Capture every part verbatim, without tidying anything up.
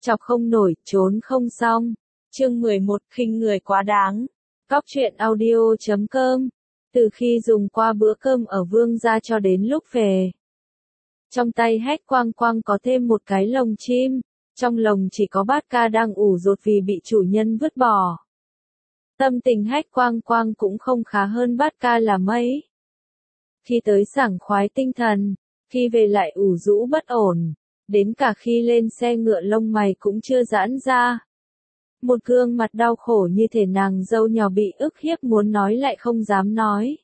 chọc không nổi, trốn không xong. Chương mười một, khinh người quá đáng. Cóc truyện audio chấm com. Từ khi dùng qua bữa cơm ở Vương gia cho đến lúc về, trong tay Hách Quang Quang có thêm một cái lồng chim, trong lồng chỉ có Bát Ca đang ủ rột vì bị chủ nhân vứt bỏ. Tâm tình Hách Quang Quang cũng không khá hơn Bát Ca là mấy. Khi tới sảng khoái tinh thần, khi về lại ủ rũ bất ổn, đến cả khi lên xe ngựa lông mày cũng chưa giãn ra. Một gương mặt đau khổ như thể nàng dâu nhỏ bị ức hiếp muốn nói lại không dám nói.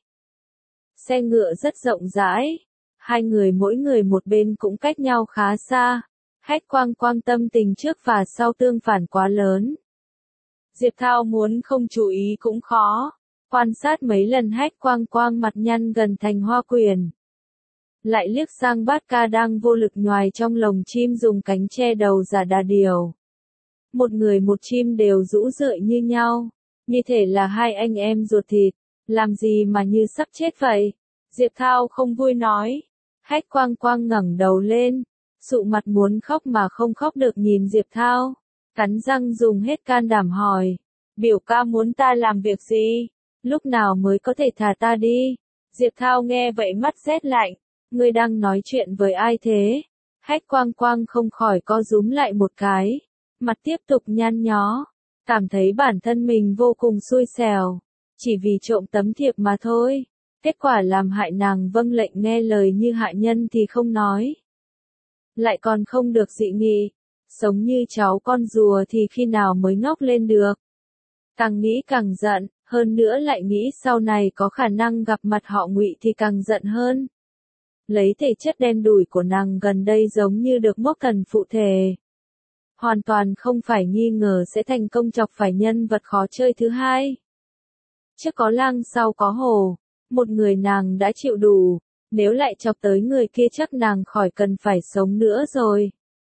Xe ngựa rất rộng rãi, hai người mỗi người một bên cũng cách nhau khá xa. Hách Quang Quang tâm tình trước và sau tương phản quá lớn. Diệp Thao muốn không chú ý cũng khó, quan sát mấy lần Hách Quang Quang mặt nhăn gần thành hoa quyền. Lại liếc sang Bát Ca đang vô lực nhoài trong lồng chim dùng cánh che đầu giả đà điểu. Một người một chim đều rũ rượi như nhau, như thể là hai anh em ruột thịt, làm gì mà như sắp chết vậy. Diệp Thao không vui nói. Hách Quang Quang ngẩng đầu lên, sụ mặt muốn khóc mà không khóc được nhìn Diệp Thao, cắn răng dùng hết can đảm hỏi, biểu ca muốn ta làm việc gì, lúc nào mới có thể thả ta đi. Diệp Thao nghe vậy mắt rét lạnh, ngươi đang nói chuyện với ai thế? Hách Quang Quang không khỏi co rúm lại một cái, mặt tiếp tục nhăn nhó, cảm thấy bản thân mình vô cùng xui xẻo, chỉ vì trộm tấm thiệp mà thôi. Kết quả làm hại nàng vâng lệnh nghe lời như hạ nhân thì không nói, lại còn không được dị nghị, sống như cháu con rùa thì khi nào mới ngóc lên được. Càng nghĩ càng giận, hơn nữa lại nghĩ sau này có khả năng gặp mặt họ Ngụy thì càng giận hơn. Lấy thể chất đen đủi của nàng gần đây giống như được mốc thần phụ thể, hoàn toàn không phải nghi ngờ sẽ thành công chọc phải nhân vật khó chơi thứ hai. Trước có lang sau có hổ, một người nàng đã chịu đủ, nếu lại chọc tới người kia chắc nàng khỏi cần phải sống nữa rồi.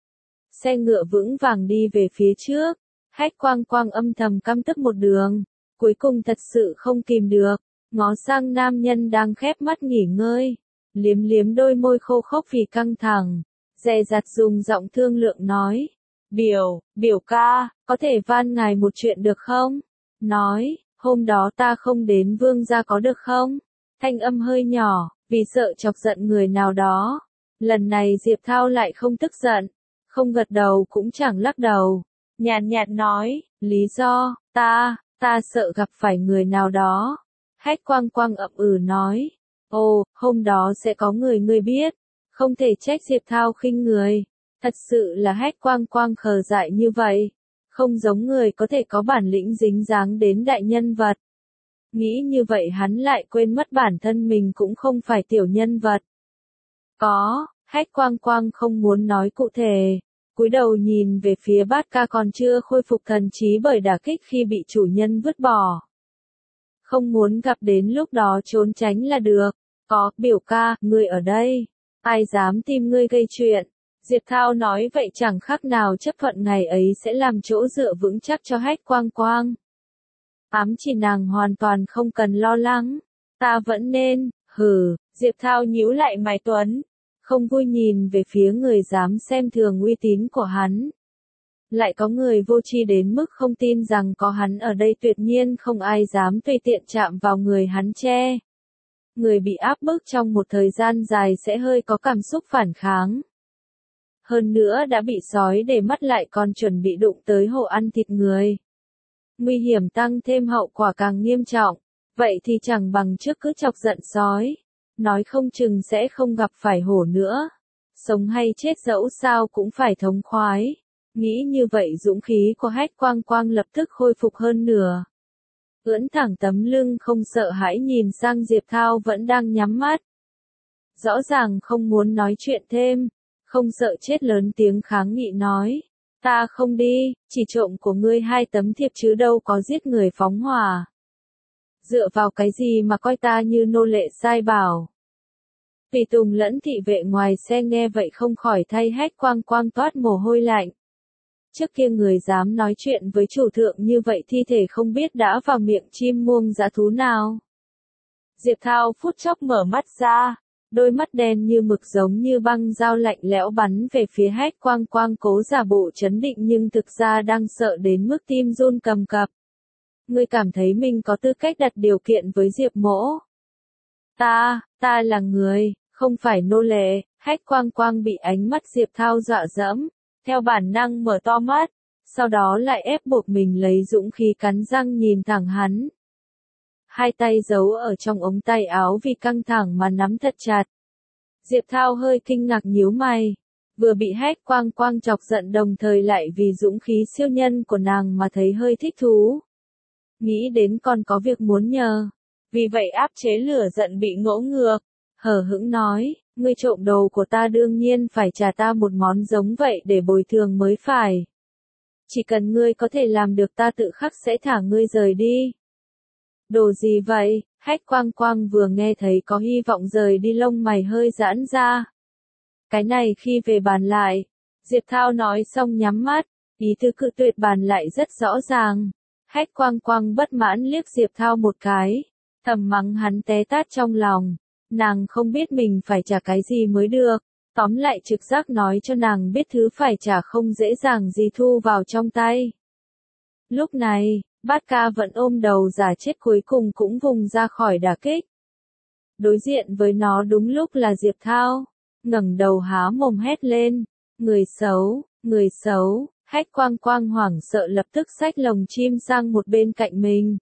Xe ngựa vững vàng đi về phía trước, Hách Quang Quang âm thầm căm tức một đường, cuối cùng thật sự không kìm được, ngó sang nam nhân đang khép mắt nghỉ ngơi, liếm liếm đôi môi khô khốc vì căng thẳng, dè dặt dùng giọng thương lượng nói, biểu, biểu ca, có thể van ngài một chuyện được không? Nói, hôm đó ta không đến Vương gia có được không? Thanh âm hơi nhỏ, vì sợ chọc giận người nào đó. Lần này Diệp Thao lại không tức giận, không gật đầu cũng chẳng lắc đầu, nhàn nhạt nói, lý do, ta, ta sợ gặp phải người nào đó. Hách Quang Quang ậm ừ nói, ồ, hôm đó sẽ có người ngươi biết, không thể trách Diệp Thao khinh người, thật sự là Hách Quang Quang khờ dại như vậy, không giống người có thể có bản lĩnh dính dáng đến đại nhân vật. Nghĩ như vậy hắn lại quên mất bản thân mình cũng không phải tiểu nhân vật. Có, Hách Quang Quang không muốn nói cụ thể, cúi đầu nhìn về phía Bát Ca còn chưa khôi phục thần trí bởi đả kích khi bị chủ nhân vứt bỏ. Không muốn gặp đến lúc đó trốn tránh là được. Có, biểu ca, ngươi ở đây, ai dám tìm ngươi gây chuyện. Diệp Thao nói vậy chẳng khác nào chấp thuận ngày ấy sẽ làm chỗ dựa vững chắc cho Hách Quang Quang. Ám chỉ nàng hoàn toàn không cần lo lắng, ta vẫn nên, hừ, Diệp Thao nhíu lại mày tuấn, không vui nhìn về phía người dám xem thường uy tín của hắn. Lại có người vô tri đến mức không tin rằng có hắn ở đây tuyệt nhiên không ai dám tùy tiện chạm vào người hắn che. Người bị áp bức trong một thời gian dài sẽ hơi có cảm xúc phản kháng. Hơn nữa đã bị sói để mắt lại còn chuẩn bị đụng tới hổ ăn thịt người. Nguy hiểm tăng thêm hậu quả càng nghiêm trọng, vậy thì chẳng bằng trước cứ chọc giận sói, nói không chừng sẽ không gặp phải hổ nữa. Sống hay chết dẫu sao cũng phải thống khoái. Nghĩ như vậy dũng khí của Hách Quang Quang lập tức khôi phục hơn nửa. Ưỡn thẳng tấm lưng không sợ hãi nhìn sang Diệp Thao vẫn đang nhắm mắt. Rõ ràng không muốn nói chuyện thêm, không sợ chết lớn tiếng kháng nghị nói. Ta không đi, chỉ trộm của ngươi hai tấm thiệp chứ đâu có giết người phóng hỏa. Dựa vào cái gì mà coi ta như nô lệ sai bảo. Tùy tùng lẫn thị vệ ngoài xe nghe vậy không khỏi thay Hách Quang Quang toát mồ hôi lạnh. Trước kia người dám nói chuyện với chủ thượng như vậy thi thể không biết đã vào miệng chim muông dã thú nào. Diệp Thao phút chốc mở mắt ra, Đôi mắt đen như mực giống như băng dao lạnh lẽo bắn về phía Hách Quang Quang, cố giả bộ trấn định nhưng thực ra đang sợ đến mức tim run cầm cập. Ngươi cảm thấy mình có tư cách đặt điều kiện với Diệp Mỗ? Ta, ta là người, không phải nô lệ. Hách Quang Quang bị ánh mắt Diệp Thao dọa dẫm, theo bản năng mở to mắt, sau đó lại ép buộc mình lấy dũng khí cắn răng nhìn thẳng hắn. Hai tay giấu ở trong ống tay áo vì căng thẳng mà nắm thật chặt. Diệp Thao hơi kinh ngạc nhíu mày, vừa bị Hách Quang Quang chọc giận đồng thời lại vì dũng khí siêu nhân của nàng mà thấy hơi thích thú. Nghĩ đến còn có việc muốn nhờ, vì vậy áp chế lửa giận bị ngỗ ngược, hờ hững nói, ngươi trộm đồ của ta đương nhiên phải trả ta một món giống vậy để bồi thường mới phải. Chỉ cần ngươi có thể làm được ta tự khắc sẽ thả ngươi rời đi. Đồ gì vậy? Hách Quang Quang vừa nghe thấy có hy vọng rời đi lông mày hơi giãn ra. Cái này khi về bàn lại. Diệp Thao nói xong nhắm mắt, ý tứ cự tuyệt bàn lại rất rõ ràng. Hách Quang Quang bất mãn liếc Diệp Thao một cái, thầm mắng hắn té tát trong lòng. Nàng không biết mình phải trả cái gì mới được, tóm lại trực giác nói cho nàng biết thứ phải trả không dễ dàng gì thu vào trong tay. Lúc này, Bát Ca vẫn ôm đầu giả chết cuối cùng cũng vùng ra khỏi đả kích. Đối diện với nó đúng lúc là Diệp Thao, ngẩng đầu há mồm hét lên, người xấu, người xấu. Hách Quang Quang hoảng sợ lập tức xách lồng chim sang một bên cạnh mình.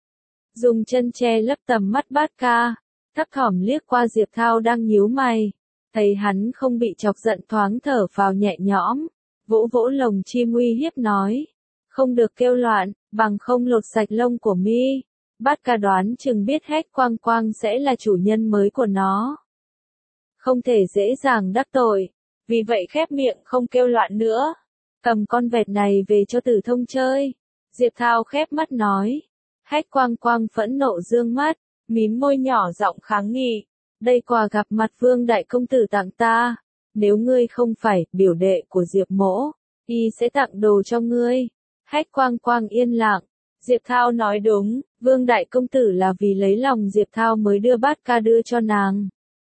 Dùng chân che lấp tầm mắt Bát Ca, thấp thỏm liếc qua Diệp Thao đang nhíu mày, thấy hắn không bị chọc giận thoáng thở phào nhẹ nhõm, vỗ vỗ lồng chim uy hiếp nói, không được kêu loạn, bằng không lột sạch lông của mi. Bát Ca đoán chừng biết Hách Quang Quang sẽ là chủ nhân mới của nó, không thể dễ dàng đắc tội, vì vậy khép miệng không kêu loạn nữa. Cầm con vẹt này về cho Tử Thông chơi. Diệp Thao khép mắt nói. Hách Quang Quang phẫn nộ dương mắt, mím môi nhỏ giọng kháng nghị. Đây quà gặp mặt Vương Đại Công Tử tặng ta. Nếu ngươi không phải biểu đệ của Diệp Mỗ, y sẽ tặng đồ cho ngươi. Hách Quang Quang yên lặng. Diệp Thao nói đúng, Vương Đại Công Tử là vì lấy lòng Diệp Thao mới đưa Bát Ca đưa cho nàng.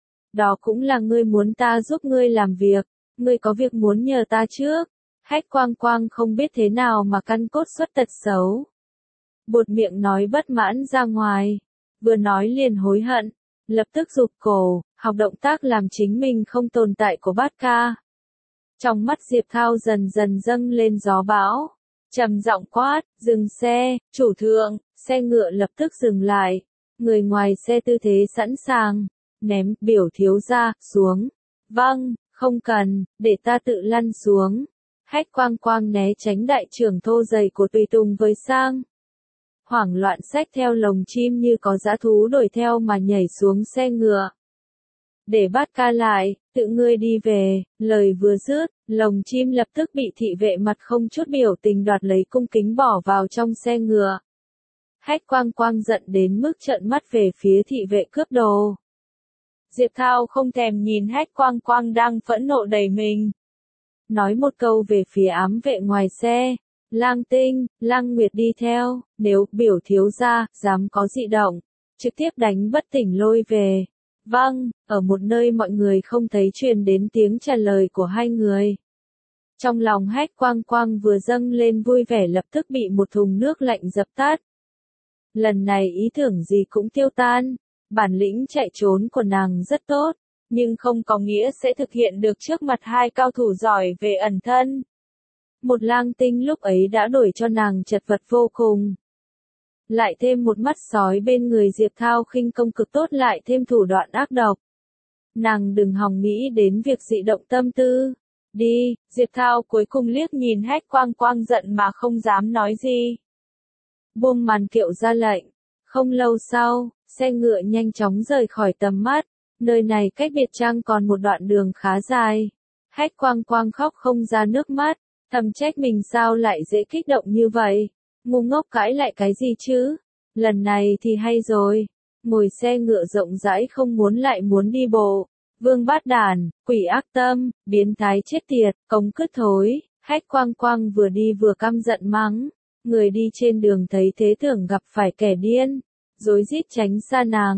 Đó cũng là ngươi muốn ta giúp ngươi làm việc. Ngươi có việc muốn nhờ ta trước. Hách Quang Quang không biết thế nào mà căn cốt xuất tật xấu. Buột miệng nói bất mãn ra ngoài. Vừa nói liền hối hận. Lập tức rụt cổ, học động tác làm chính mình không tồn tại của Bát Ca. Trong mắt Diệp Thao dần dần dâng lên gió bão. Trầm giọng quát, dừng xe, chủ thượng, xe ngựa lập tức dừng lại. Người ngoài xe tư thế sẵn sàng. Ném biểu thiếu gia xuống. Vâng, không cần, để ta tự lăn xuống. Hách Quang Quang né tránh đại trưởng thô dày của tùy tùng với sang. Hoảng loạn xách theo lồng chim như có dã thú đuổi theo mà nhảy xuống xe ngựa. Để Bát Ca lại, tự ngươi đi về, lời vừa dứt, lồng chim lập tức bị thị vệ mặt không chút biểu tình đoạt lấy cung kính bỏ vào trong xe ngựa. Hách Quang Quang giận đến mức trợn mắt về phía thị vệ cướp đồ. Diệp Thao không thèm nhìn Hách Quang Quang đang phẫn nộ đẩy mình. Nói một câu về phía ám vệ ngoài xe, Lang Tinh, Lang Nguyệt đi theo, nếu biểu thiếu gia dám có dị động, trực tiếp đánh bất tỉnh lôi về. Vâng, ở một nơi mọi người không thấy truyền đến tiếng trả lời của hai người. Trong lòng Hách Quang Quang vừa dâng lên vui vẻ lập tức bị một thùng nước lạnh dập tắt. Lần này ý tưởng gì cũng tiêu tan, bản lĩnh chạy trốn của nàng rất tốt. Nhưng không có nghĩa sẽ thực hiện được trước mặt hai cao thủ giỏi về ẩn thân. Một Lang Tinh lúc ấy đã đổi cho nàng chật vật vô cùng. Lại thêm một mắt sói bên người Diệp Thao khinh công cực tốt lại thêm thủ đoạn ác độc. Nàng đừng hòng nghĩ đến việc dị động tâm tư. Đi, Diệp Thao cuối cùng liếc nhìn Hách Quang Quang giận mà không dám nói gì. Buông màn kiệu ra lệnh. Không lâu sau, xe ngựa nhanh chóng rời khỏi tầm mắt. Nơi này cách biệt trang còn một đoạn đường khá dài. Hách Quang Quang khóc không ra nước mắt, thầm trách mình sao lại dễ kích động như vậy. Ngu ngốc cãi lại cái gì chứ? Lần này thì hay rồi. Ngồi xe ngựa rộng rãi không muốn lại muốn đi bộ. Vương bát đàn, quỷ ác tâm, biến thái chết tiệt, cống cứt thối. Hách Quang Quang vừa đi vừa căm giận mắng. Người đi trên đường thấy thế tưởng gặp phải kẻ điên. Rối rít tránh xa nàng.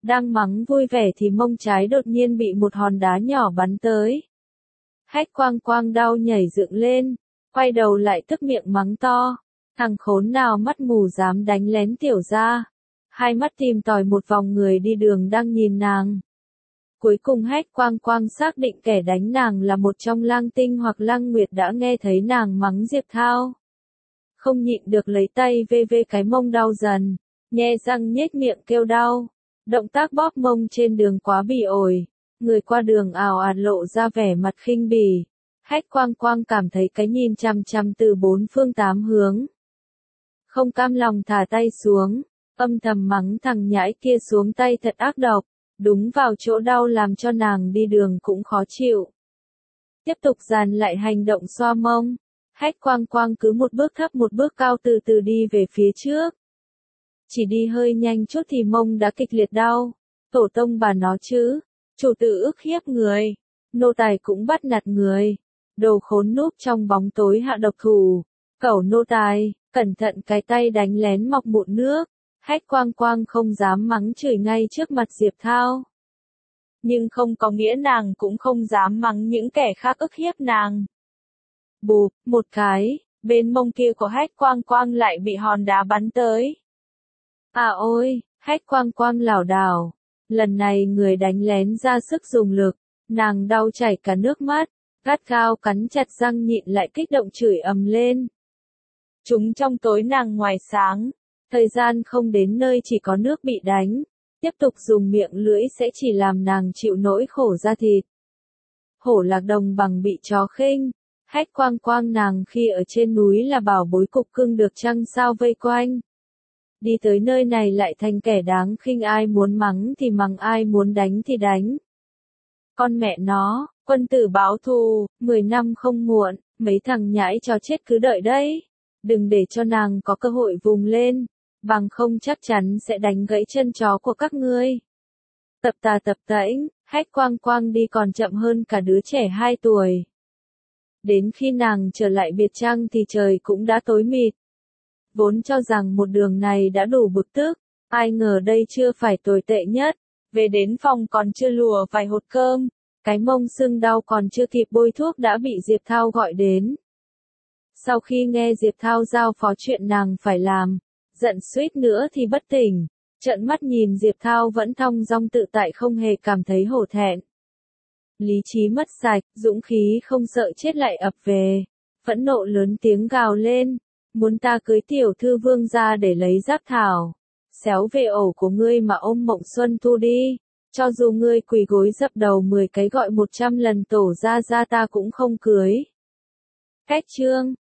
Đang mắng vui vẻ thì mông trái đột nhiên bị một hòn đá nhỏ bắn tới. Hách Quang Quang đau nhảy dựng lên, quay đầu lại tức miệng mắng to. Thằng khốn nào mắt mù dám đánh lén tiểu gia. Hai mắt tìm tòi một vòng người đi đường đang nhìn nàng. Cuối cùng Hách Quang Quang xác định kẻ đánh nàng là một trong Lang Tinh hoặc Lang Nguyệt đã nghe thấy nàng mắng Diệp Thao. Không nhịn được lấy tay vê vê cái mông đau dần, nhe răng nhếch miệng kêu đau. Động tác bóp mông trên đường quá bỉ ổi, người qua đường ào ạt lộ ra vẻ mặt khinh bỉ. Hách Quang Quang cảm thấy cái nhìn chằm chằm từ bốn phương tám hướng. Không cam lòng thả tay xuống, âm thầm mắng thằng nhãi kia xuống tay thật ác độc, đúng vào chỗ đau làm cho nàng đi đường cũng khó chịu. Tiếp tục dàn lại hành động xoa mông, Hách Quang Quang cứ một bước thấp một bước cao từ từ đi về phía trước. Chỉ đi hơi nhanh chút thì mông đã kịch liệt đau, tổ tông bà nó chứ, chủ tử ức hiếp người, nô tài cũng bắt nạt người, đồ khốn núp trong bóng tối hạ độc thủ, cẩu nô tài, cẩn thận cái tay đánh lén mọc mụn nước. Hách Quang Quang không dám mắng chửi ngay trước mặt Diệp Thao. Nhưng không có nghĩa nàng cũng không dám mắng những kẻ khác ức hiếp nàng. Bụp, một cái, bên mông kia của Hách Quang Quang lại bị hòn đá bắn tới. À ôi, Hách Quang Quang lảo đảo. Lần này người đánh lén ra sức dùng lực, nàng đau chảy cả nước mắt, gắt gao cắn chặt răng nhịn lại kích động chửi ầm lên. Chúng trong tối nàng ngoài sáng. Thời gian không đến nơi chỉ có nước bị đánh, tiếp tục dùng miệng lưỡi sẽ chỉ làm nàng chịu nỗi khổ da thịt. Hổ lạc đồng bằng bị chó khinh, Hách Quang Quang nàng khi ở trên núi là bảo bối cục cưng được trăng sao vây quanh. Đi tới nơi này lại thành kẻ đáng khinh, ai muốn mắng thì mắng, ai muốn đánh thì đánh. Con mẹ nó, quân tử báo thù, mười năm không muộn, mấy thằng nhãi chó chết cứ đợi đấy. Đừng để cho nàng có cơ hội vùng lên. Bằng không chắc chắn sẽ đánh gãy chân chó của các ngươi. Tập tà tập tễnh, Hách Quang Quang đi còn chậm hơn cả đứa trẻ hai tuổi. Đến khi nàng trở lại biệt trang thì trời cũng đã tối mịt. Vốn cho rằng một đường này đã đủ bực tức, ai ngờ đây chưa phải tồi tệ nhất. Về đến phòng còn chưa lùa vài hột cơm, cái mông sưng đau còn chưa kịp bôi thuốc đã bị Diệp Thao gọi đến. Sau khi nghe Diệp Thao giao phó chuyện nàng phải làm, giận suýt nữa thì bất tỉnh, trợn mắt nhìn Diệp Thao vẫn thong dong tự tại không hề cảm thấy hổ thẹn. Lý trí mất sạch, dũng khí không sợ chết lại ập về, phẫn nộ lớn tiếng gào lên, muốn ta cưới tiểu thư vương ra để lấy giáp thảo, xéo về ổ của ngươi mà ôm Mộng Xuân Thu đi, cho dù ngươi quỳ gối dập đầu mười cái gọi một trăm lần tổ ra ra ta cũng không cưới. Cách chương